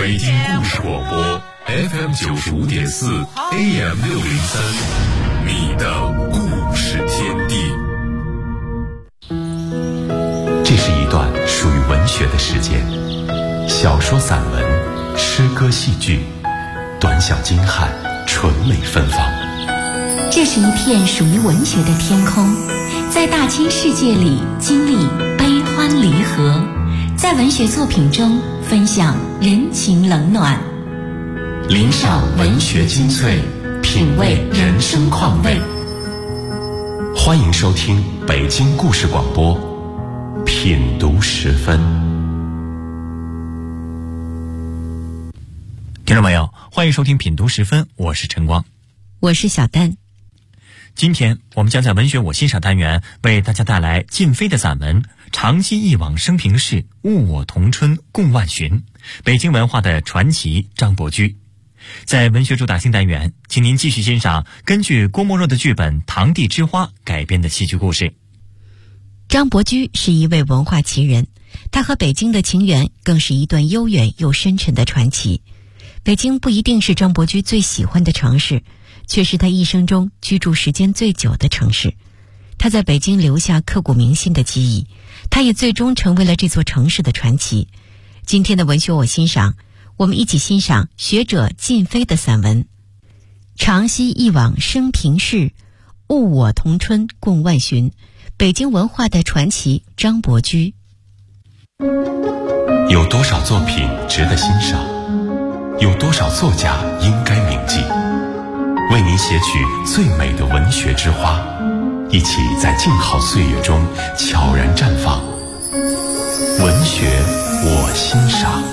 北京故事广播 FM95.4 AM603，你的故事天地。 这是一段属于文学的时间，小说、散文、诗歌、戏剧，短小精悍，纯美芬芳。 这是一片属于文学的天空，在大千世界里经历悲欢离合，在文学作品中分享人情冷暖， 聆赏文学精粹，品味人生况味。欢迎收听北京故事广播品读时分。 听众朋友，欢迎收听品读时分，我是陈光， 我是小丹。 今天我们将在文学我欣赏单元为大家带来靳飞的散文《长期一往生平事，物我同春共万寻》，北京文化的传奇张伯驹。在文学主打新单元，请您继续欣赏根据郭沫若的剧本《堂弟之花》改编的戏剧故事。 张伯驹是一位文化奇人，他和北京的情缘更是一段悠远又深沉的传奇。北京不一定是张伯驹最喜欢的城市，却是他一生中居住时间最久的城市。他在北京留下刻骨铭心的记忆，他也最终成为了这座城市的传奇。今天的文学我欣赏，我们一起欣赏学者靳飞的散文《长溪一往生平事，物我同春共万寻》，北京文化的传奇张伯驹。 有多少作品值得欣赏？有多少作家应该铭记？为您写取最美的文学之花，一起在静好岁月中悄然绽放。文学我欣赏。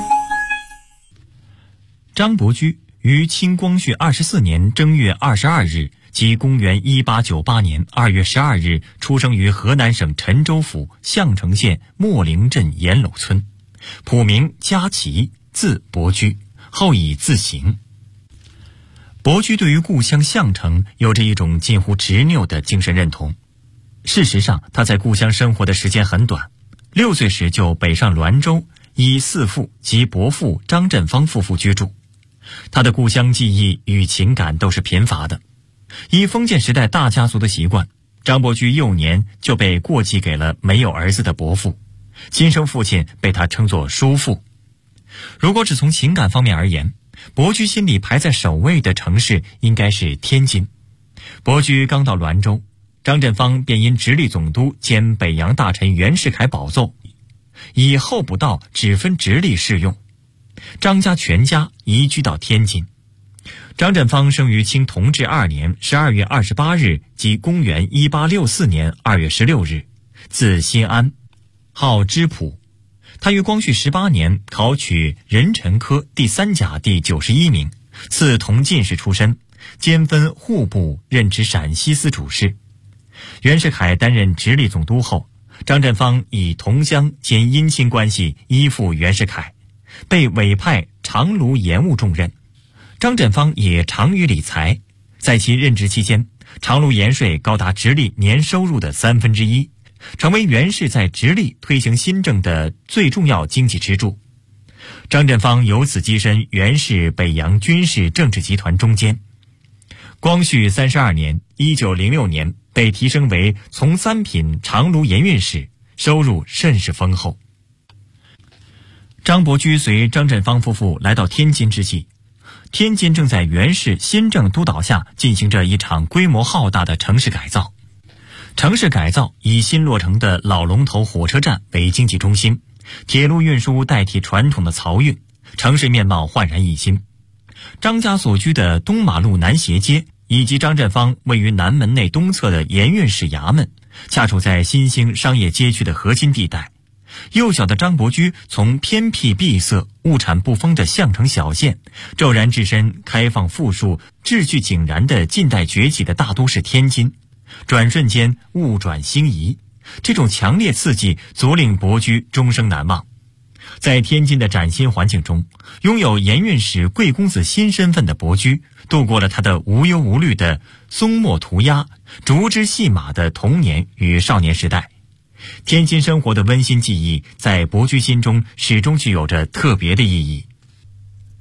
张伯驹于清光绪24年正月22日，即公元1898年2月12日出生于河南省陈州府项城县秣陵镇严楼村，谱名嘉琪，字伯驹，后以字行。伯驹对于故乡项城有着一种近乎执拗的精神认同。事实上，他在故乡生活的时间很短，6岁时就北上滦州，依嗣父及伯父张振芳夫妇居住。他的故乡记忆与情感都是贫乏的。依封建时代大家族的习惯，张伯驹幼年就被过继给了没有儿子的伯父，亲生父亲被他称作叔父。如果只从情感方面而言，伯驹心里排在首位的城市应该是天津。伯驹刚到滦州，张振芳便因直隶总督兼北洋大臣袁世凯保奏，以候补道只分直隶适用，张家全家移居到天津。张振芳生于清同治2年12月28日，即公元1864年2月16日，字新安，号知普。他于光绪18年考取壬辰科第3甲第91名，赐同进士出身，兼分户部，任职陕西司主事。袁世凯担任直隶总督后，张振芳以同乡兼姻亲关系依附袁世凯，被委派长芦盐务重任。张振芳也长于理财，在其任职期间，长芦盐税高达直隶年收入的1/3，成为袁氏在直隶推行新政的最重要经济支柱。张振芳由此跻身袁氏北洋军事政治集团中间。光绪32年1906年被提升为从3品长芦盐运使，收入甚是丰厚。张伯驹随张振芳夫妇来到天津之际，天津正在袁氏新政督导下进行着一场规模浩大的城市改造。城市改造以新落成的老龙头火车站为经济中心，铁路运输代替传统的漕运，城市面貌焕然一新。张家所居的东马路南斜街，以及张振芳位于南门内东侧的盐运使衙门，恰处在新兴商业街区的核心地带。幼小的张伯驹从偏僻闭塞、物产不丰的项城小县，骤然置身开放富庶、秩序井然的近代崛起的大都市天津，转瞬间物转星移，这种强烈刺激足令伯驹终生难忘。在天津的崭新环境中，拥有盐运使贵公子新身份的伯驹，度过了他的无忧无虑的松墨涂鸦、竹枝戏马的童年与少年时代。天津生活的温馨记忆在伯驹心中始终具有着特别的意义。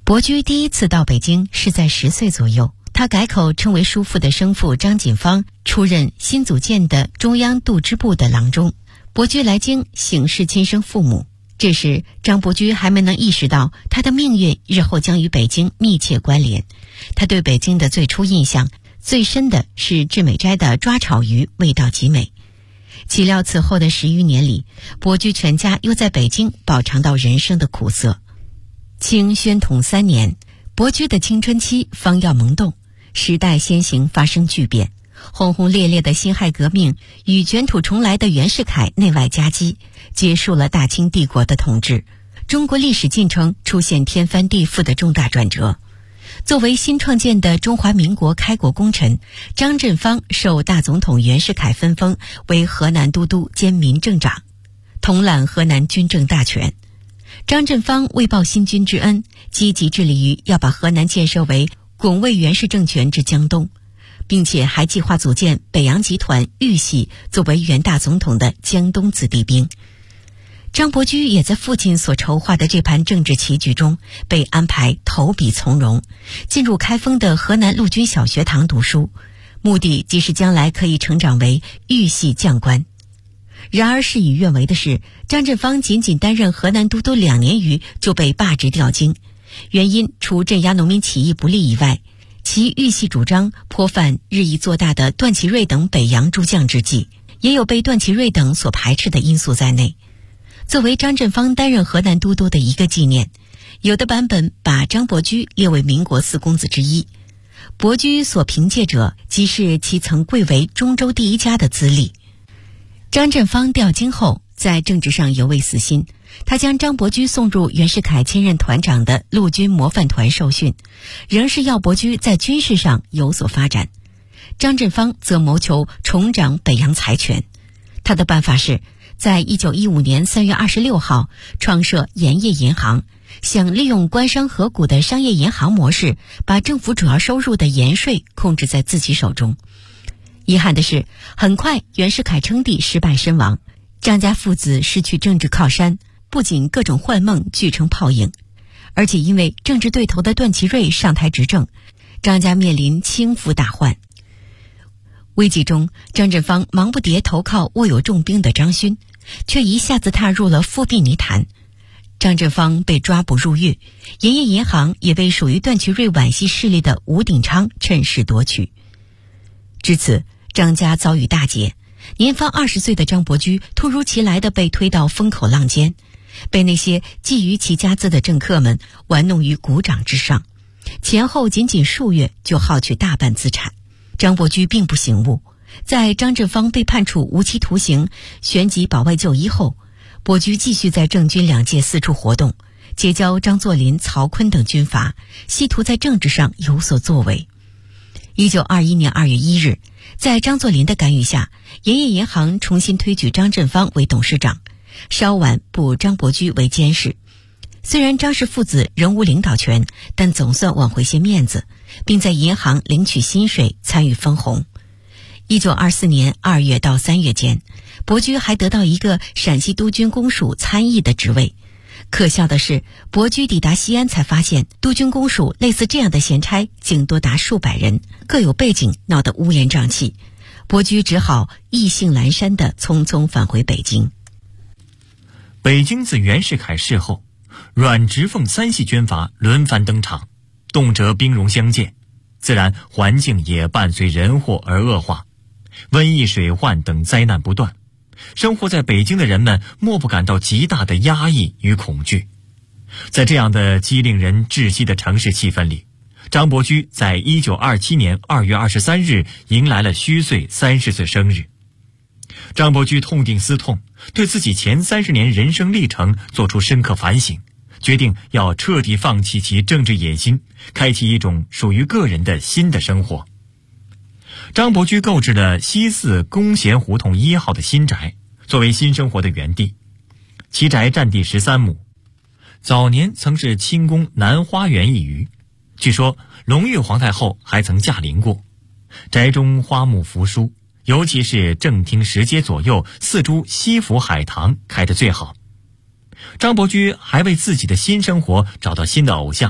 伯驹第一次到北京是在10岁左右，他改口称为叔父的生父张锦芳出任新组建的中央度支部的郎中。伯驹来京省视亲生父母，这时张伯驹还没能意识到他的命运日后将与北京密切关联。他对北京的最初印象最深的是致美斋的抓炒鱼味道极美。岂料此后的10余年里，伯驹全家又在北京饱尝到人生的苦涩。清宣统3年，伯驹的青春期方要萌动，时代先行发生巨变，轰轰烈烈的辛亥革命与卷土重来的袁世凯内外夹击，结束了大清帝国的统治，中国历史进程出现天翻地覆的重大转折。作为新创建的中华民国开国功臣，张振芳受大总统袁世凯分封为河南都督兼民政长，统揽河南军政大权。张振芳为报新君之恩，积极致力于要把河南建设为拱卫袁氏政权之江东，并且还计划组建北洋集团豫系作为袁大总统的江东子弟兵。张伯驹也在父亲所筹划的这盘政治棋局中被安排投笔从戎，进入开封的河南陆军小学堂读书，目的即是将来可以成长为豫系将官。然而事与愿违的是，张振芳仅仅担任河南都督2年余就被罢职调京，原因除镇压农民起义不利以外，其豫系主张颇犯日益做大的段祺瑞等北洋诸将之忌，也有被段祺瑞等所排斥的因素在内。作为张振芳担任河南都督的一个纪念，有的版本把张伯驹列为民国4公子之一。伯驹所凭借者即是其曾贵为中州第1家的资历。张振芳调京后，在政治上犹未死心，他将张伯驹送入袁世凯兼任团长的陆军模范团受训，仍是要伯驹在军事上有所发展。张振芳则谋求重掌北洋财权，他的办法是在1915年3月26号创设盐业银行，想利用官商合股的商业银行模式，把政府主要收入的盐税控制在自己手中。遗憾的是，很快袁世凯称帝失败身亡，张家父子失去政治靠山，不仅各种幻梦俱成泡影，而且因为政治对头的段祺瑞上台执政，张家面临倾覆大患。危急中，张振芳忙不迭投靠握有重兵的张勋，却一下子踏入了复辟泥潭。张振芳被抓捕入狱，盐业银行也被属于段祺瑞皖系势力的吴鼎昌趁势夺取。至此，张家遭遇大劫，年方20岁的张伯驹突如其来地被推到风口浪尖，被那些觊觎其家资的政客们玩弄于股掌之上，前后仅仅数月就耗去大半资产。张伯驹并不醒悟，在张振芳被判处无期徒刑，旋即保外就医后，伯驹继续在政军2界四处活动，结交张作霖、曹锟等军阀，企图在政治上有所作为。1921年2月1日，在张作霖的干预下，盐业银行重新推举张振芳为董事长，稍晚补张伯驹为监事。虽然张氏父子仍无领导权，但总算挽回些面子，并在银行领取薪水，参与分红。1924年2月到3月间，伯驹还得到一个陕西督军公署参议的职位。可笑的是，伯驹抵达西安才发现，督军公署类似这样的闲差竟多达数百人，各有背景，闹得乌烟瘴气。伯驹只好意兴阑珊地匆匆返回北京。 北京自袁世凯逝后，阮直奉3系军阀轮番登场，动辄兵戎相见，自然环境也伴随人祸而恶化，瘟疫、水患等灾难不断。生活在北京的人们莫不感到极大的压抑与恐惧。在这样的激令人窒息的城市气氛里，张伯驹在1927年2月23日迎来了虚岁30岁生日。张伯驹痛定思痛，对自己前30年人生历程做出深刻反省，决定要彻底放弃其政治野心，开启一种属于个人的新的生活。张伯驹购置了西四弓弦胡同1号的新宅，作为新生活的原地。其宅占地13亩，早年曾是清宫南花园一隅，据说隆裕皇太后还曾驾临过。宅中花木扶疏，尤其是正厅10街左右4株西府海棠开得最好。张伯驹还为自己的新生活找到新的偶像，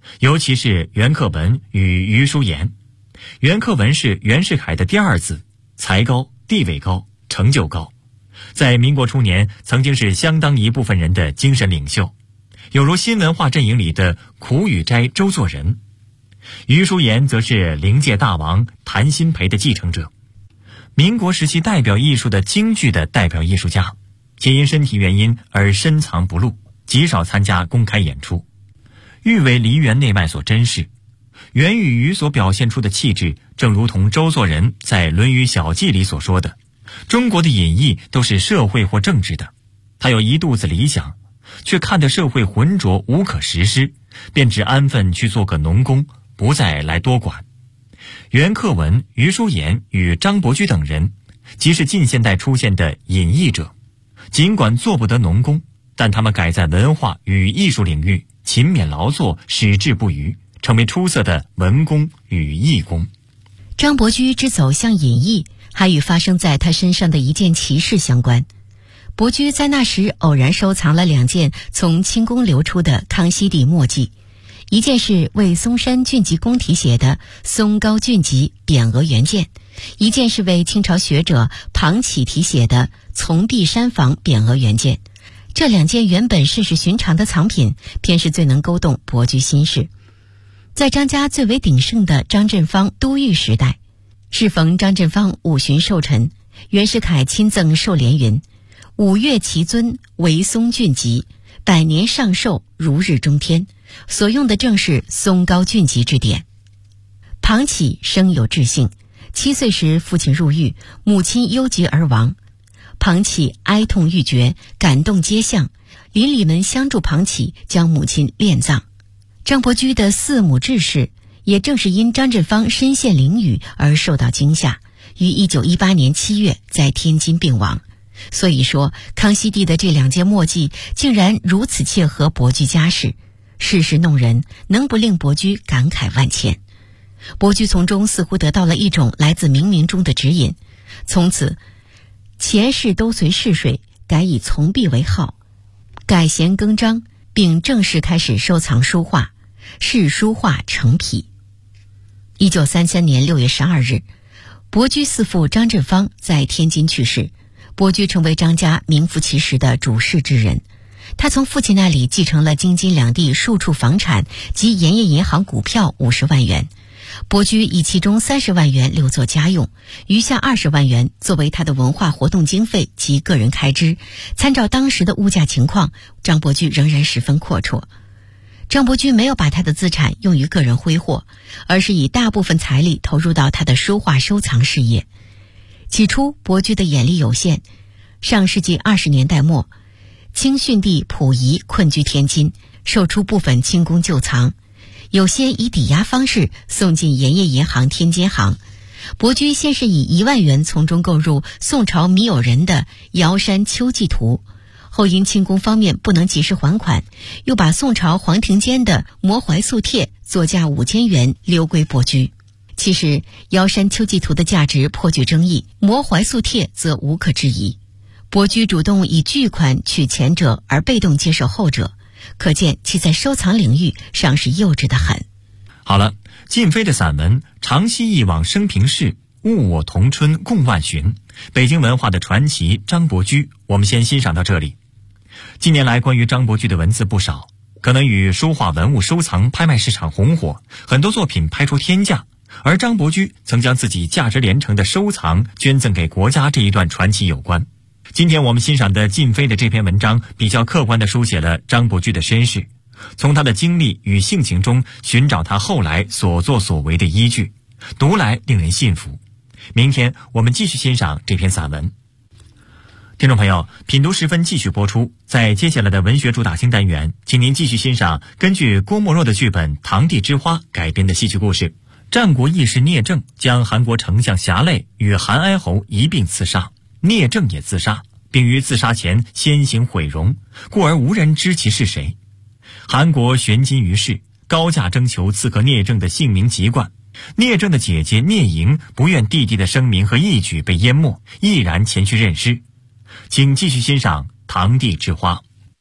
尤其是袁克文与余叔岩。袁克文是袁世凯的第二子，才高、地位高、成就高，在民国初年曾经是相当一部分人的精神领袖，有如新文化阵营里的苦雨斋、周作人。余叔岩则是灵界大王谭鑫培的继承者，民国时期代表艺术的京剧的代表艺术家，且因身体原因而深藏不露，极少参加公开演出。欲为梨园内外所珍视，袁与余所表现出的气质，正如同周作人在《论语小记》里所说的，中国的隐逸都是社会或政治的。他有一肚子理想，却看得社会浑浊无可实施，便只安分去做个农工，不再来多管。袁克文、余叔岩与张伯驹等人，即是近现代出现的隐逸者，尽管做不得农工，但他们改在文化与艺术领域勤勉劳作，矢志不渝，成为出色的文工与艺工。 张伯驹之走向隐逸，还与发生在他身上的一件奇事相关。伯驹在那时偶然收藏了2件从清宫流出的康熙帝墨迹，一件是为嵩山郡籍公题写的松高郡籍匾额原件，一件是为清朝学者庞启题写的从壁山房匾额原件。这2件原本甚是寻常的藏品，偏是最能勾动伯驹心事。在张家最为鼎盛的张振芳都御时代，适逢张振芳五旬寿辰，袁世凯亲赠寿联云：5月其尊为松郡籍，100年上寿如日中天，所用的正是松高郡籍之典。庞启生有志性，7岁时父亲入狱，母亲忧疾而亡。庞启哀痛欲绝，感动街巷，邻里们相助庞启将母亲殓葬。张伯驹的4母志士，也正是因张振芳身陷囹圄而受到惊吓，于1918年7月在天津病亡。所以说，康熙帝的这2件墨迹竟然如此切合伯驹家世，世事弄人，能不令伯驹感慨万千？伯驹从中似乎得到了一种来自冥冥中的指引，从此前世都随逝水，改以从笔为号，改弦更张，并正式开始收藏书画，视书画成癖。1933年6月12日，伯驹4父张振芳在天津去世，伯驹成为张家名副其实的主事之人。他从父亲那里继承了京津两地数处房产及盐业银行股票50万元。伯驹以其中30万元留作家用，余下20万元作为他的文化活动经费及个人开支。参照当时的物价情况，张伯驹仍然十分阔绰。张伯驹没有把他的资产用于个人挥霍，而是以大部分财力投入到他的书画收藏事业。起初伯驹的眼力有限，上世纪20年代末，清训帝溥仪困居天津，售出部分清宫旧藏，有些以抵押方式送进盐业银行天津行。伯驹先是以1万元从中购入宋朝米友仁的《瑶山秋季图》，后因清宫方面不能及时还款，又把宋朝黄庭坚的《磨怀素帖》作价5000元留归伯驹。其实《瑶山秋季图》的价值颇具争议，《磨怀素帖》则无可置疑。伯驹主动以巨款取前者，而被动接受后者，可见其在收藏领域尚是幼稚得很。 好了，靳飞的散文《长溪一往生平事，物我同春共万寻》，北京文化的传奇张伯驹，我们先欣赏到这里。近年来关于张伯驹的文字不少，可能与书画文物收藏拍卖市场红火，很多作品拍出天价，而张伯驹曾将自己价值连城的收藏捐赠给国家这一段传奇有关。今天我们欣赏的靳飞的这篇文章，比较客观地书写了张伯驹的身世，从他的经历与性情中寻找他后来所作所为的依据，读来令人信服。明天我们继续欣赏这篇散文。听众朋友，品读时分继续播出，在接下来的文学主打星单元，请您继续欣赏根据郭沫若的剧本《堂弟之花》改编的戏剧故事。战国义士聂政将韩国丞相侠累与韩哀侯一并刺杀，聂政也自杀，并于自杀前先行毁容，故而无人知其是谁。韩国悬金于世，高价征求刺客聂政的姓名籍贯。聂政的姐姐聂莹不愿弟弟的声名和义举被淹没，毅然前去认尸。请继续欣赏《堂弟之花》。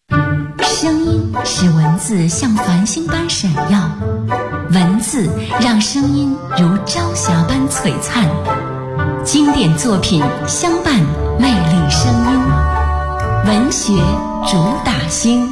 声音使文字像繁星般闪耀，文字让声音如朝霞般璀璨。经典作品相伴，魅力声音，文学主打星。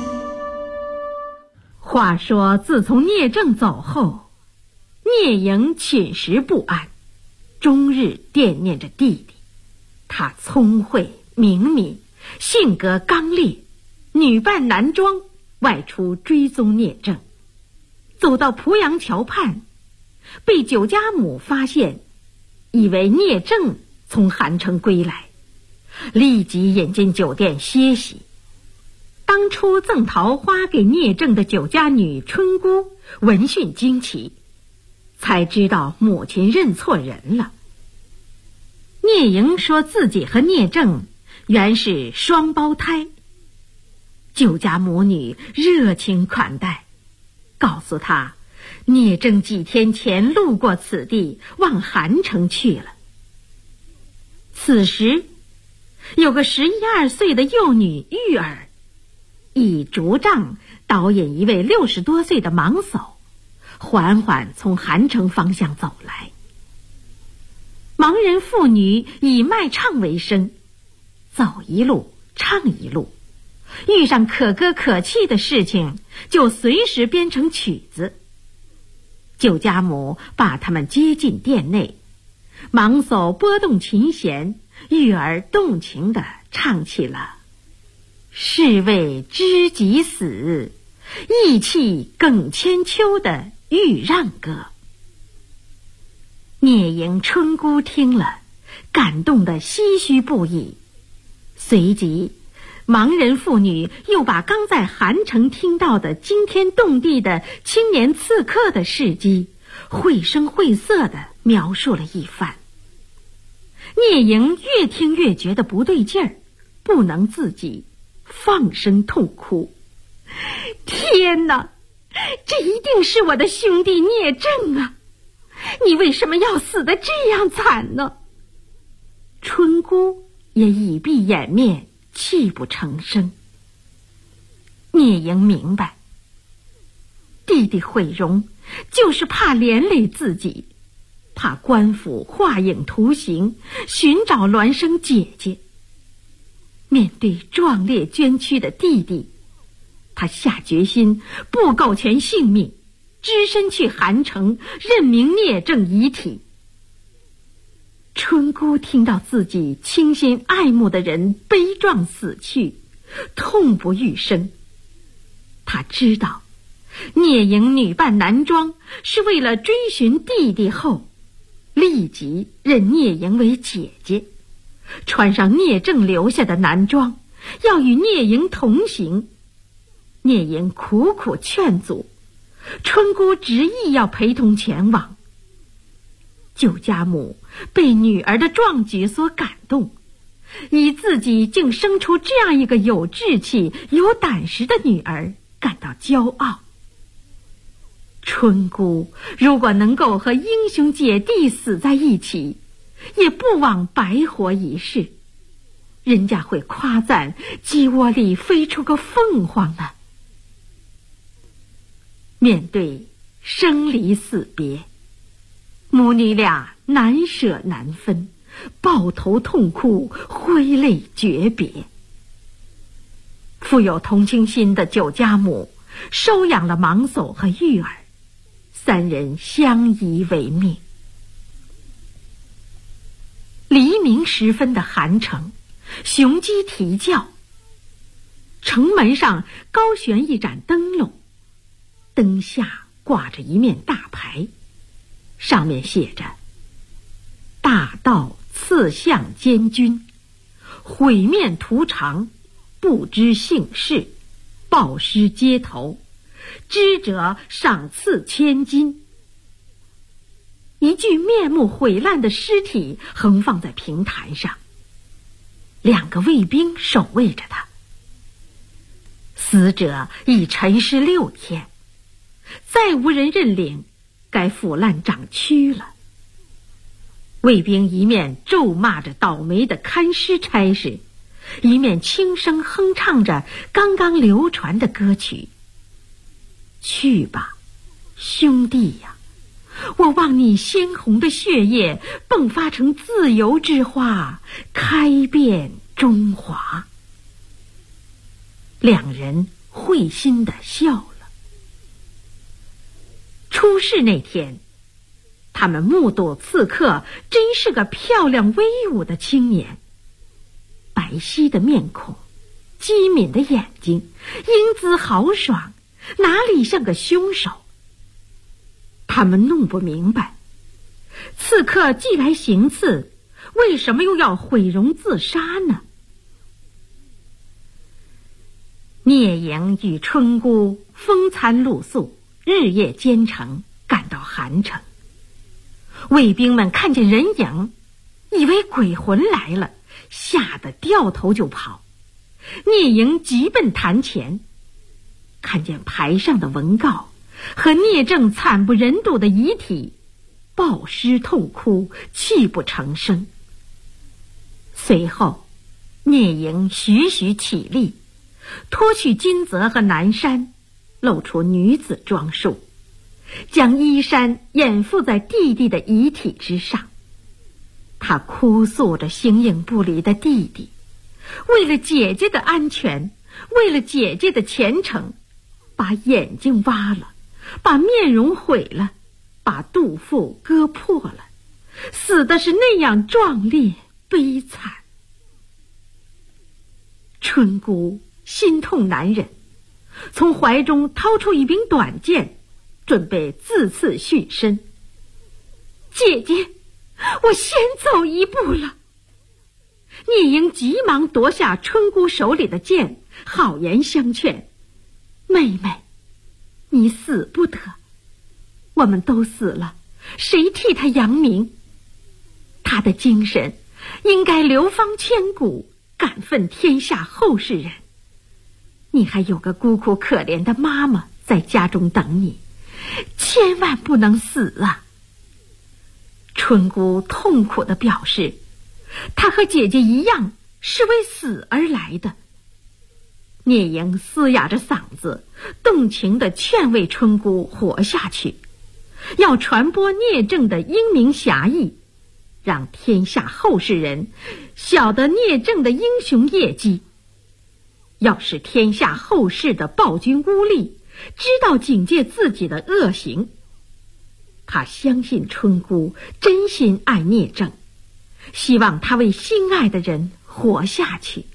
话说自从聂政走后，聂莹寝食不安，终日惦念着弟弟。他聪慧明敏，性格刚烈，女扮男装外出追踪聂政，走到濮阳桥畔，被酒家母发现，以为聂政从韩城归来，立即引进酒店歇息。当初赠桃花给聂政的酒家女春姑闻讯惊奇，才知道母亲认错人了。聂莹说自己和聂政原是双胞胎，酒家母女热情款待，告诉他聂政几天前路过此地，往韩城去了。此时有个11、12岁的幼女玉儿，以竹杖导引一位60多岁的盲叟，缓缓从韩城方向走来。盲人妇女以卖唱为生，走一路唱一路，遇上可歌可泣的事情，就随时编成曲子。酒家母把他们接进店内，盲叟拨动琴弦，玉儿动情地唱起了是为知己死，意气更千秋的豫让歌。聂莹、春姑听了，感动得唏嘘不已。随即盲人妇女又把刚在韩城听到的惊天动地的青年刺客的事迹绘声绘色地描述了一番。聂莹越听越觉得不对劲儿，不能自己，放声痛哭。天哪，这一定是我的兄弟聂政啊！你为什么要死得这样惨呢？春姑也已闭掩面，泣不成声。聂莹明白，弟弟毁容就是怕连累自己，怕官府画影图形，寻找孪生姐姐。面对壮烈捐躯的弟弟，他下决心不苟全性命，只身去韩城任命聂政遗体。春姑听到自己倾心爱慕的人悲壮死去，痛不欲生。她知道聂莹女扮男装是为了追寻弟弟后，立即认聂莹为姐姐，穿上聂政留下的男装，要与聂莹同行。聂莹苦苦劝阻，春姑执意要陪同前往。酒家母被女儿的壮举所感动，以自己竟生出这样一个有志气、有胆识的女儿感到骄傲。春姑如果能够和英雄姐弟死在一起，也不枉白活一世，人家会夸赞鸡窝里飞出个凤凰呢。面对生离死别，母女俩难舍难分，抱头痛哭，挥泪诀别。富有同情心的酒家母收养了盲叟和玉儿，三人相依为命。黎明时分的韩城，雄鸡啼叫，城门上高悬一盏灯笼，灯下挂着一面大牌，上面写着大盗刺向监军，毁面图长，不知姓氏，暴尸街头，知者赏赐1000金。一具面目毁烂的尸体横放在平台上，2个卫兵守卫着他。死者已沉尸6天，再无人认领，该腐烂长蛆了。卫兵一面咒骂着倒霉的看尸差事， 一面轻声哼唱着刚刚流传的歌曲。去吧，兄弟呀，我望你鲜红的血液迸发成自由之花，开遍中华。两人会心地笑了。出事那天，他们目睹刺客真是个漂亮威武的青年，白皙的面孔，机敏的眼睛，英姿豪爽，哪里像个凶手？他们弄不明白，刺客既来行刺，为什么又要毁容自杀呢？聂营与春姑风餐露宿，日夜兼程，赶到韩城。卫兵们看见人影，以为鬼魂来了，吓得掉头就跑。聂营急奔坛前，看见牌上的文告和聂政惨不忍睹的遗体，抱尸痛哭，泣不成声。随后聂营徐徐起立，脱去金泽和南衫，露出女子装束，将衣衫掩覆在弟弟的遗体之上。他哭诉着形影不离的弟弟，为了姐姐的安全，为了姐姐的前程，把眼睛挖了，把面容毁了，把肚腹割破了，死的是那样壮烈悲惨。春姑心痛难忍，从怀中掏出一柄短剑，准备自刺殉身。姐姐，我先走一步了。聂营急忙夺下春姑手里的剑，好言相劝：妹妹，你死不得，我们都死了，谁替他扬名？他的精神应该流芳千古，感奋天下后世人。你还有个孤苦可怜的妈妈在家中等你，千万不能死啊！春姑痛苦地表示，她和姐姐一样是为死而来的。聂营嘶哑着嗓子，动情地劝慰春姑活下去，要传播聂政的英明侠义，让天下后世人晓得聂政的英雄业绩。要使天下后世的暴君污吏知道警戒自己的恶行。他相信春姑真心爱聂政，希望他为心爱的人活下去。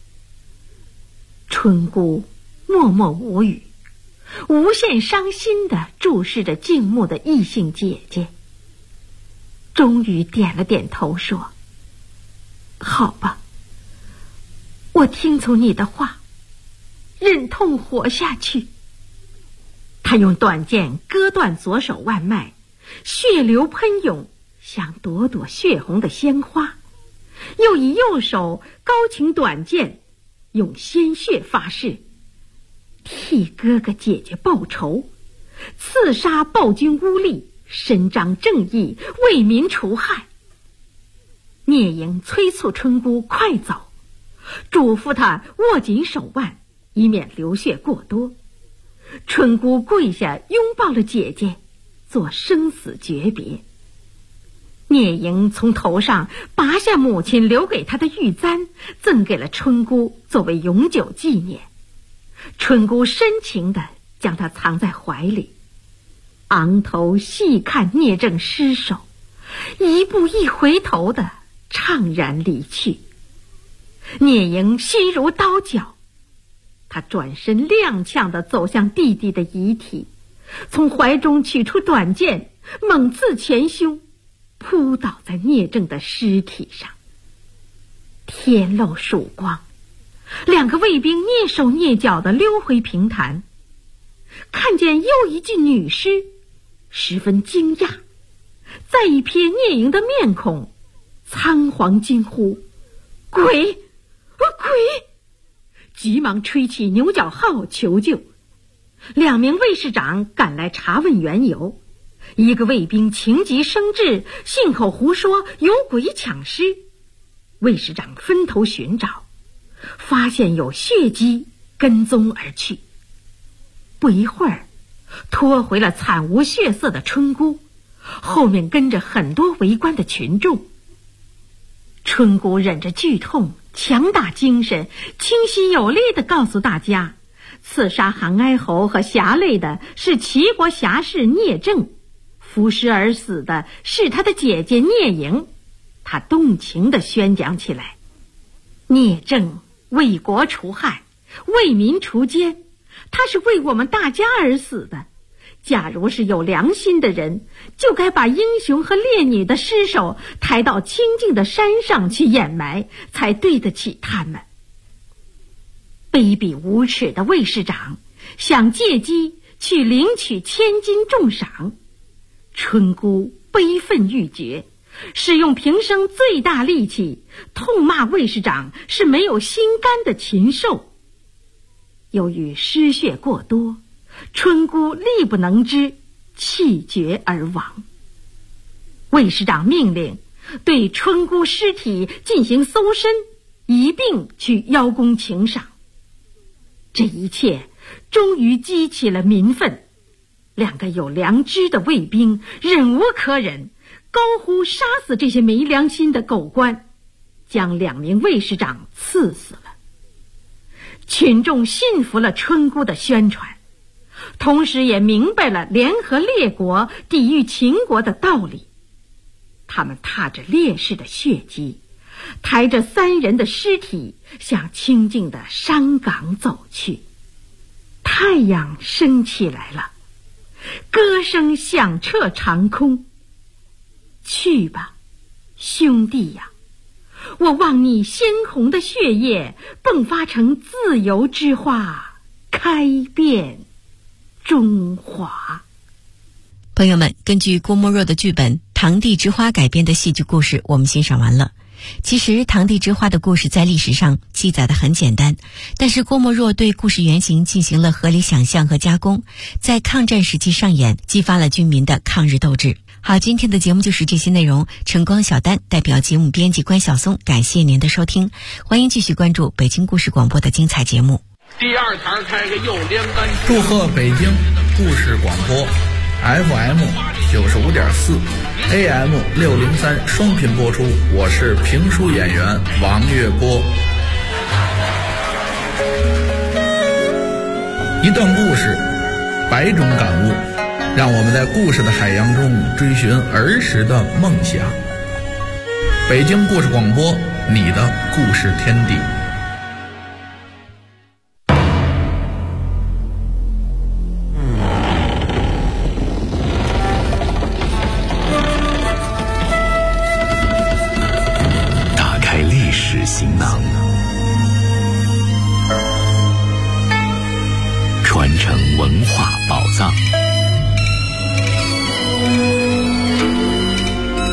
春姑默默无语，无限伤心地注视着静穆的异性姐姐，终于点了点头说：好吧，我听从你的话，忍痛活下去。他用短剑割断左手腕脉，血流喷涌，像朵朵血红的鲜花，又以右手高擎短剑，用鲜血发誓，替哥哥姐姐报仇，刺杀暴君污吏，伸张正义，为民除害。聂营催促春姑快走，嘱咐她握紧手腕，以免流血过多。春姑跪下拥抱了姐姐，做生死诀别。聂营从头上拔下母亲留给她的玉簪，赠给了春姑作为永久纪念。春姑深情地将它藏在怀里，昂头细看聂政尸首，一步一回头地怅然离去。聂营心如刀绞，他转身踉跄地走向弟弟的遗体，从怀中取出短剑，猛刺前胸，扑倒在聂政的尸体上。天漏曙光，两个卫兵蹑手蹑脚地溜回平潭，看见又一具女尸，十分惊讶，再一瞥聂营的面孔，仓皇惊呼：鬼！鬼！急忙吹起牛角号求救。两名卫士长赶来查问缘由，一个卫兵情急生智，信口胡说有鬼抢尸。卫士长分头寻找， 发现有血迹跟踪而去。不一会儿，拖回了惨无血色的春姑，后面跟着很多围观的群众。春姑忍着剧痛，强打精神，清晰有力地告诉大家，刺杀韩哀侯和侠累的是齐国侠士聂政，伏尸而死的是他的姐姐聂莹。他动情地宣讲起来，聂政为国除害，为民除奸，他是为我们大家而死的。假如是有良心的人，就该把英雄和烈女的尸首抬到清静的山上去掩埋，才对得起他们。卑鄙无耻的卫士长想借机去领取千金重赏，春姑悲愤欲绝，使用平生最大力气痛骂卫士长是没有心肝的禽兽。由于失血过多，春姑力不能支，气绝而亡。卫士长命令对春姑尸体进行搜身，一并去邀功请赏。这一切终于激起了民愤，两个有良知的卫兵忍无可忍，高呼杀死这些没良心的狗官，将2名卫士长刺死了。群众信服了春姑的宣传，同时也明白了联合列国抵御秦国的道理。他们踏着烈士的血迹，抬着3人的尸体向清静的山岗走去。太阳升起来了，歌声响彻长空。去吧，兄弟呀，我望你鲜红的血液迸发成自由之花，开遍中华。 朋友们，根据郭沫若的剧本《堂弟之花》改编的戏剧故事我们欣赏完了。其实堂弟之花的故事在历史上记载的很简单，但是郭沫若对故事原型进行了合理想象和加工，在抗战时期上演，激发了军民的抗日斗志。好，今天的节目就是这些内容。晨光小丹代表节目编辑关晓松，感谢您的收听，欢迎继续关注北京故事广播的精彩节目。 第2台开个右连杆， 祝贺北京故事广播 FM 95.4 AM 603双频播出，我是评书演员王月波。一段故事，百种感悟，让我们在故事的海洋中追寻儿时的梦想。北京故事广播，你的故事天地。 打开历史行囊，传承文化宝藏。